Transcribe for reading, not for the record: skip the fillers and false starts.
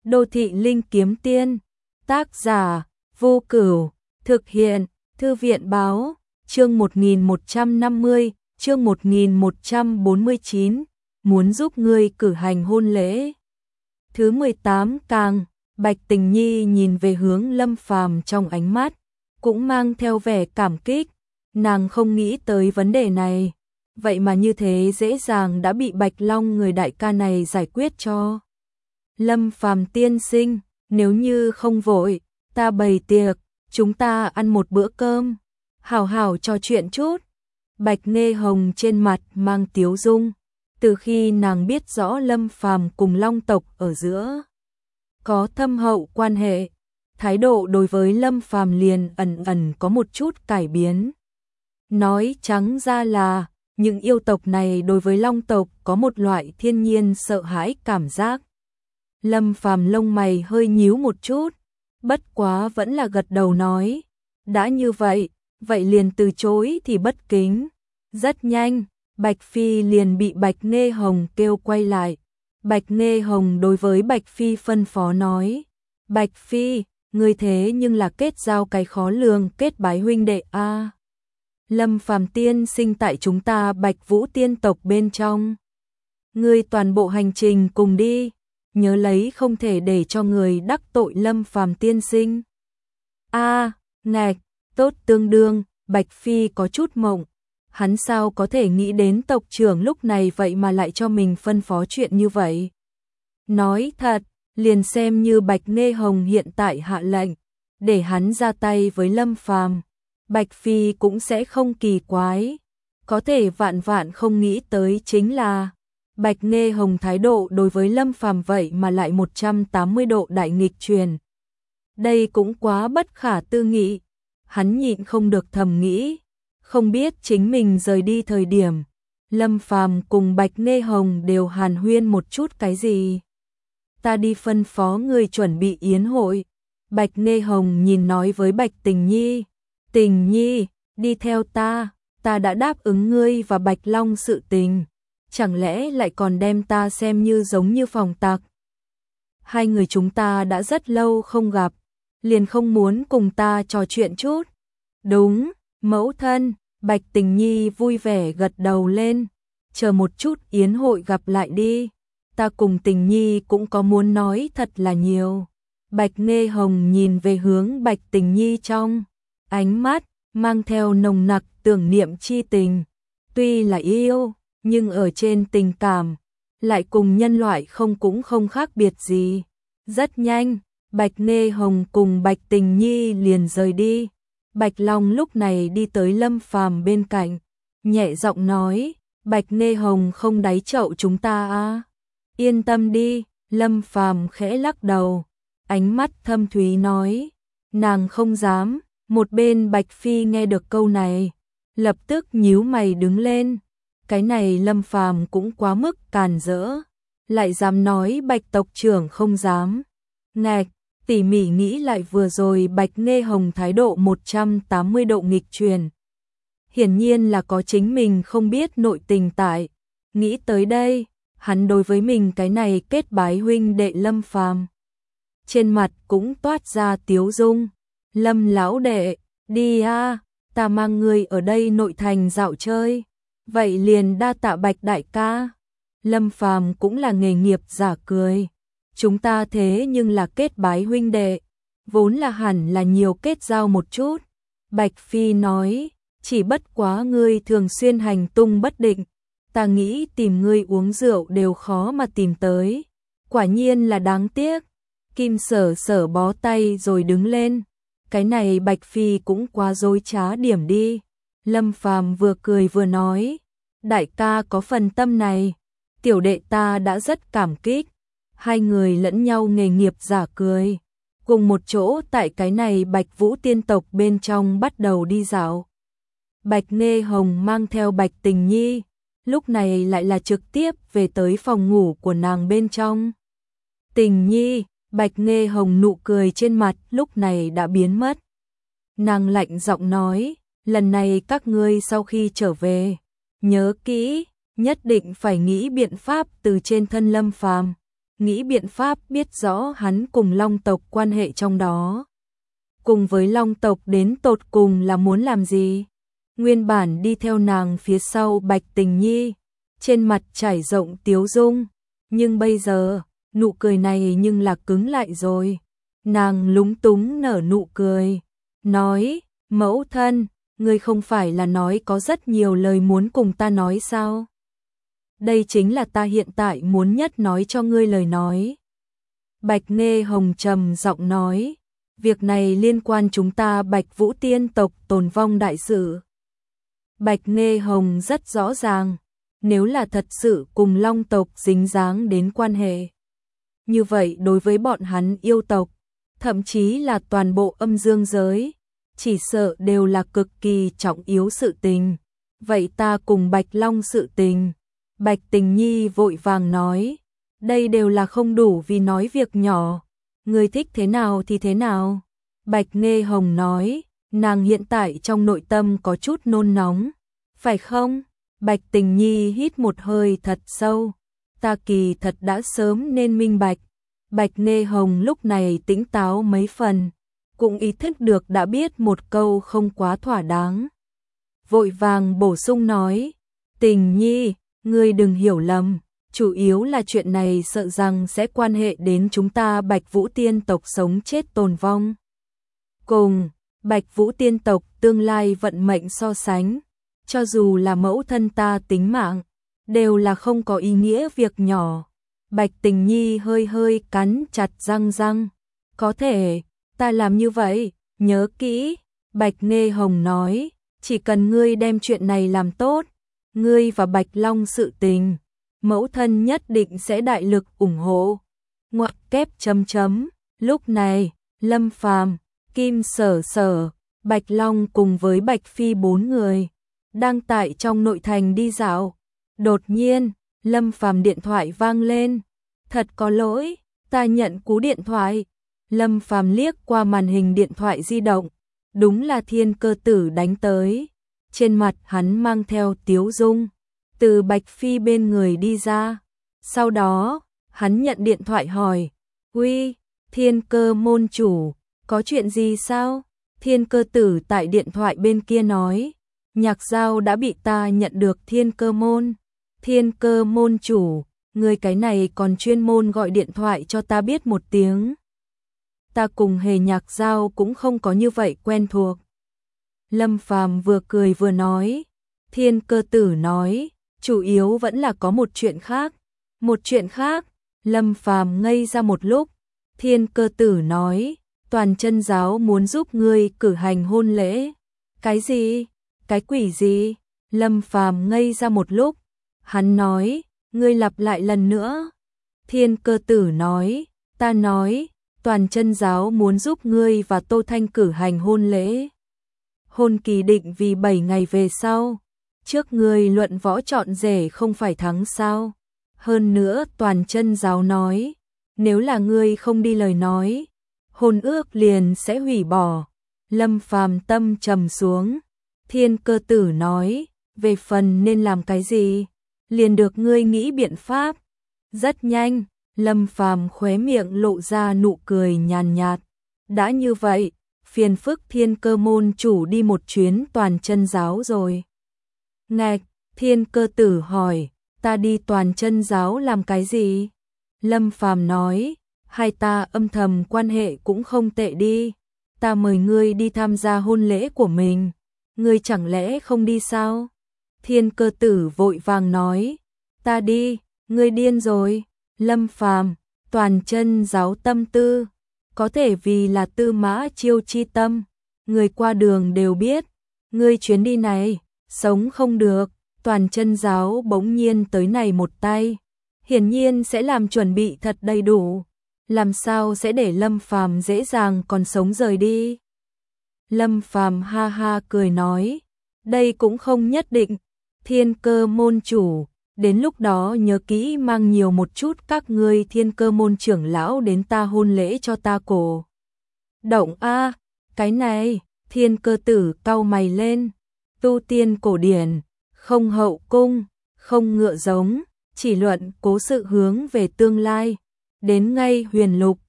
Đô thị linh kiếm tiên, tác giả, Vô Cửu, thực hiện, Thư viện báo, chương 1150, chương 1149, muốn giúp ngươi cử hành hôn lễ. Thứ 18 càng, Bạch Tình Nhi nhìn về hướng Lâm Phàm trong ánh mắt, cũng mang theo vẻ cảm kích, nàng không nghĩ tới vấn đề này, vậy mà như thế dễ dàng đã bị Bạch Long người đại ca này giải quyết cho. Lâm Phàm tiên sinh, nếu như không vội, ta bày tiệc, chúng ta ăn một bữa cơm, hảo hảo trò chuyện chút. Bạch Nghê Hồng trên mặt mang tiếu dung, từ khi nàng biết rõ Lâm Phàm cùng Long tộc ở giữa có thâm hậu quan hệ, thái độ đối với Lâm Phàm liền ẩn ẩn có một chút cải biến. Nói trắng ra là, những yêu tộc này đối với Long tộc có một loại thiên nhiên sợ hãi cảm giác. Lâm Phàm lông mày hơi nhíu một chút, bất quá vẫn là gật đầu nói, đã như vậy, vậy liền từ chối thì bất kính. Rất nhanh, Bạch Phi liền bị Bạch Nghê Hồng kêu quay lại. Bạch Nghê Hồng đối với Bạch Phi phân phó nói, Bạch Phi, ngươi thế nhưng là kết giao cái khó lường kết bái huynh đệ a. Lâm Phàm tiên sinh tại chúng ta Bạch Vũ tiên tộc bên trong. Ngươi toàn bộ hành trình cùng đi, nhớ lấy không thể để cho người đắc tội Lâm Phàm tiên sinh. Ngạch, tốt tương đương, Bạch Phi có chút mộng. Hắn sao có thể nghĩ đến tộc trưởng lúc này vậy mà lại cho mình phân phó chuyện như vậy. Nói thật, liền xem như Bạch Nghê Hồng hiện tại hạ lệnh, để hắn ra tay với Lâm Phàm, Bạch Phi cũng sẽ không kỳ quái. Có thể vạn vạn không nghĩ tới chính là Bạch Nghê Hồng thái độ đối với Lâm Phàm vậy mà lại 180 độ đại nghịch truyền. Đây cũng quá bất khả tư nghị, hắn nhịn không được thầm nghĩ, không biết chính mình rời đi thời điểm, Lâm Phàm cùng Bạch Nghê Hồng đều hàn huyên một chút cái gì. Ta đi phân phó người chuẩn bị yến hội. Bạch Nghê Hồng nhìn nói với Bạch Tình Nhi, Tình Nhi, đi theo ta đã đáp ứng ngươi và Bạch Long sự tình, chẳng lẽ lại còn đem ta xem như giống như phòng tặc. Hai người chúng ta đã rất lâu không gặp, liền không muốn cùng ta trò chuyện chút. Đúng, mẫu thân, Bạch Tình Nhi vui vẻ gật đầu lên, chờ một chút yến hội gặp lại đi, ta cùng Tình Nhi cũng có muốn nói thật là nhiều. Bạch Nghê Hồng nhìn về hướng Bạch Tình Nhi trong ánh mắt mang theo nồng nặc tưởng niệm chi tình, tuy là yêu, nhưng ở trên tình cảm lại cùng nhân loại cũng không khác biệt gì. Rất nhanh, Bạch Nghê Hồng cùng Bạch Tình Nhi liền rời đi. Bạch Long lúc này đi tới Lâm Phàm bên cạnh, nhẹ giọng nói, Bạch Nghê Hồng không đáy chậu chúng ta à? Yên tâm đi, Lâm Phàm khẽ lắc đầu, ánh mắt thâm thúy nói, nàng không dám. Một bên Bạch Phi nghe được câu này, lập tức nhíu mày đứng lên, cái này Lâm Phàm cũng quá mức càn rỡ, lại dám nói Bạch tộc trưởng không dám. Ngạch, tỉ mỉ nghĩ lại vừa rồi Bạch Nghê Hồng thái độ 180 độ nghịch truyền. Hiển nhiên là có chính mình không biết nội tình tại. Nghĩ tới đây, hắn đối với mình cái này kết bái huynh đệ Lâm Phàm, trên mặt cũng toát ra tiếu dung. Lâm lão đệ, đi a, ta mang ngươi ở đây nội thành dạo chơi. Vậy liền đa tạ Bạch đại ca. Lâm Phàm cũng là nghề nghiệp giả cười. Chúng ta thế nhưng là kết bái huynh đệ, vốn là hẳn là nhiều kết giao một chút. Bạch Phi nói, chỉ bất quá ngươi thường xuyên hành tung bất định, ta nghĩ tìm ngươi uống rượu đều khó mà tìm tới. Quả nhiên là đáng tiếc. Kim Sở Sở bó tay rồi đứng lên. Cái này Bạch Phi cũng quá dối trá điểm đi. Lâm Phàm vừa cười vừa nói, đại ca có phần tâm này, tiểu đệ ta đã rất cảm kích. Hai người lẫn nhau nghề nghiệp giả cười, cùng một chỗ tại cái này Bạch Vũ tiên tộc bên trong bắt đầu đi dạo. Bạch Nghê Hồng mang theo Bạch Tình Nhi, lúc này lại là trực tiếp về tới phòng ngủ của nàng bên trong. Tình Nhi, Bạch Nghê Hồng nụ cười trên mặt lúc này đã biến mất. Nàng lạnh giọng nói, lần này các ngươi sau khi trở về, nhớ kỹ, nhất định phải nghĩ biện pháp từ trên thân Lâm Phàm nghĩ biện pháp biết rõ hắn cùng Long tộc quan hệ trong đó. Cùng với Long tộc đến tột cùng là muốn làm gì? Nguyên bản đi theo nàng phía sau Bạch Tình Nhi, trên mặt trải rộng tiếu dung, nhưng bây giờ, nụ cười này nhưng là cứng lại rồi. Nàng lúng túng nở nụ cười, nói, mẫu thân, ngươi không phải là nói có rất nhiều lời muốn cùng ta nói sao? Đây chính là ta hiện tại muốn nhất nói cho ngươi lời nói. Bạch Nghê Hồng trầm giọng nói, việc này liên quan chúng ta Bạch Vũ tiên tộc tồn vong đại sự. Bạch Nghê Hồng rất rõ ràng, nếu là thật sự cùng Long tộc dính dáng đến quan hệ. Như vậy đối với bọn hắn yêu tộc, thậm chí là toàn bộ âm dương giới, chỉ sợ đều là cực kỳ trọng yếu sự tình. Vậy ta cùng Bạch Long sự tình. Bạch Tình Nhi vội vàng nói, đây đều là không đủ vì nói việc nhỏ. Người thích thế nào thì thế nào. Bạch Nghê Hồng nói, nàng hiện tại trong nội tâm có chút nôn nóng. Phải không? Bạch Tình Nhi hít một hơi thật sâu. Ta kỳ thật đã sớm nên minh bạch. Bạch Nghê Hồng lúc này tỉnh táo mấy phần, cũng ý thức được đã biết một câu không quá thỏa đáng. Vội vàng bổ sung nói, Tình Nhi, ngươi đừng hiểu lầm, chủ yếu là chuyện này sợ rằng sẽ quan hệ đến chúng ta Bạch Vũ tiên tộc sống chết tồn vong. Cùng Bạch Vũ tiên tộc tương lai vận mệnh so sánh, cho dù là mẫu thân ta tính mạng, đều là không có ý nghĩa việc nhỏ. Bạch Tình Nhi hơi hơi cắn chặt răng răng. Có thể, ta làm như vậy, nhớ kỹ. Bạch Nghê Hồng nói, chỉ cần ngươi đem chuyện này làm tốt, ngươi và Bạch Long sự tình, mẫu thân nhất định sẽ đại lực ủng hộ. Ngoặc kép chấm chấm. Lúc này, Lâm Phàm, Kim Sở Sở, Bạch Long cùng với Bạch Phi 4 người đang tại trong nội thành đi dạo. Đột nhiên, Lâm Phàm điện thoại vang lên. Thật có lỗi, ta nhận cú điện thoại. Lâm Phàm liếc qua màn hình điện thoại di động, đúng là Thiên Cơ Tử đánh tới. Trên mặt hắn mang theo tiếu dung, từ Bạch Phi bên người đi ra. Sau đó, hắn nhận điện thoại hỏi, uy, Thiên Cơ môn chủ, có chuyện gì sao? Thiên Cơ Tử tại điện thoại bên kia nói, Nhạc Giao đã bị ta nhận được Thiên Cơ môn. Thiên Cơ môn chủ, người cái này còn chuyên môn gọi điện thoại cho ta biết một tiếng. Ta cùng Hề Nhạc Giao cũng không có như vậy quen thuộc. Lâm Phàm vừa cười vừa nói. Thiên Cơ Tử nói, chủ yếu vẫn là có một chuyện khác. Một chuyện khác? Lâm Phàm ngây ra một lúc. Thiên Cơ Tử nói, Toàn Chân giáo muốn giúp ngươi cử hành hôn lễ. Cái gì? Cái quỷ gì? Lâm Phàm ngây ra một lúc. Hắn nói, ngươi lặp lại lần nữa. Thiên Cơ Tử nói, ta nói, Toàn Chân giáo muốn giúp ngươi và Tô Thanh cử hành hôn lễ. Hôn kỳ định vì 7 ngày về sau. Trước ngươi luận võ chọn rể không phải thắng sao? Hơn nữa Toàn Chân giáo nói, nếu là ngươi không đi lời nói, hôn ước liền sẽ hủy bỏ. Lâm Phàm tâm trầm xuống. Thiên Cơ Tử nói, về phần nên làm cái gì, liền được ngươi nghĩ biện pháp. Rất nhanh, Lâm Phàm khóe miệng lộ ra nụ cười nhàn nhạt. Đã như vậy, phiền phức Thiên Cơ môn chủ đi một chuyến Toàn Chân giáo rồi. Ngạch, Thiên Cơ Tử hỏi, ta đi Toàn Chân giáo làm cái gì? Lâm Phàm nói, hai ta âm thầm quan hệ cũng không tệ đi. Ta mời ngươi đi tham gia hôn lễ của mình. Ngươi chẳng lẽ không đi sao? Thiên Cơ Tử vội vàng nói, ta đi, ngươi điên rồi. Lâm Phàm, Toàn Chân giáo tâm tư, có thể vì là Tư Mã Chiêu chi tâm, người qua đường đều biết, ngươi chuyến đi này, sống không được. Toàn Chân giáo bỗng nhiên tới này một tay, hiển nhiên sẽ làm chuẩn bị thật đầy đủ, làm sao sẽ để Lâm Phàm dễ dàng còn sống rời đi. Lâm Phàm ha ha cười nói, đây cũng không nhất định. Thiên Cơ môn chủ, đến lúc đó nhớ kỹ mang nhiều một chút các ngươi Thiên Cơ môn trưởng lão đến ta hôn lễ cho ta cổ động a. Cái này, Thiên Cơ Tử cau mày lên. Tu tiên cổ điển, không hậu cung, không ngựa giống, chỉ luận cố sự hướng về tương lai. đến ngay Huyền Lục,